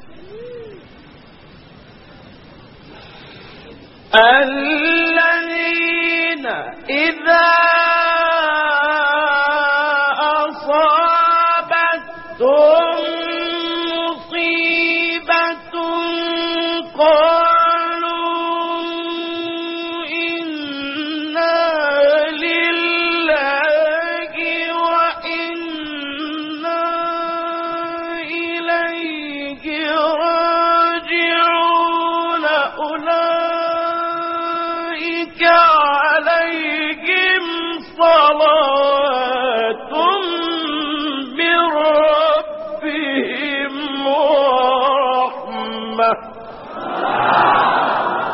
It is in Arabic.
الذين إذا أصابتهم مصيبة قالوا إنا لله وإنا إليه راجعون أولئك عليهم صلوات من ربهم ورحمة